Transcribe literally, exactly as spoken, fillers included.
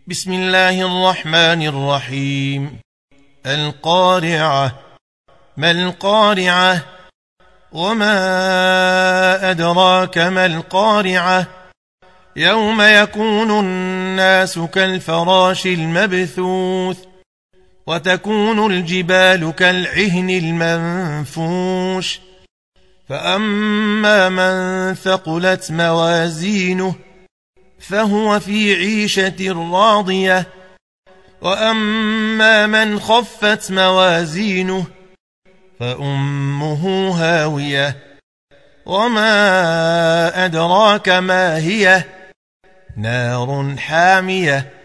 بسم الله الرحمن الرحيم. القارعة. ما القارعة؟ وما أدراك ما القارعة؟ يوم يكون الناس كالفراش المبثوث وتكون الجبال كالعهن المنفوش فأما من ثقلت موازينه فهو في عيشة راضية وأما من خفت موازينه فأمه هاوية وما أدراك ما هي نار حامية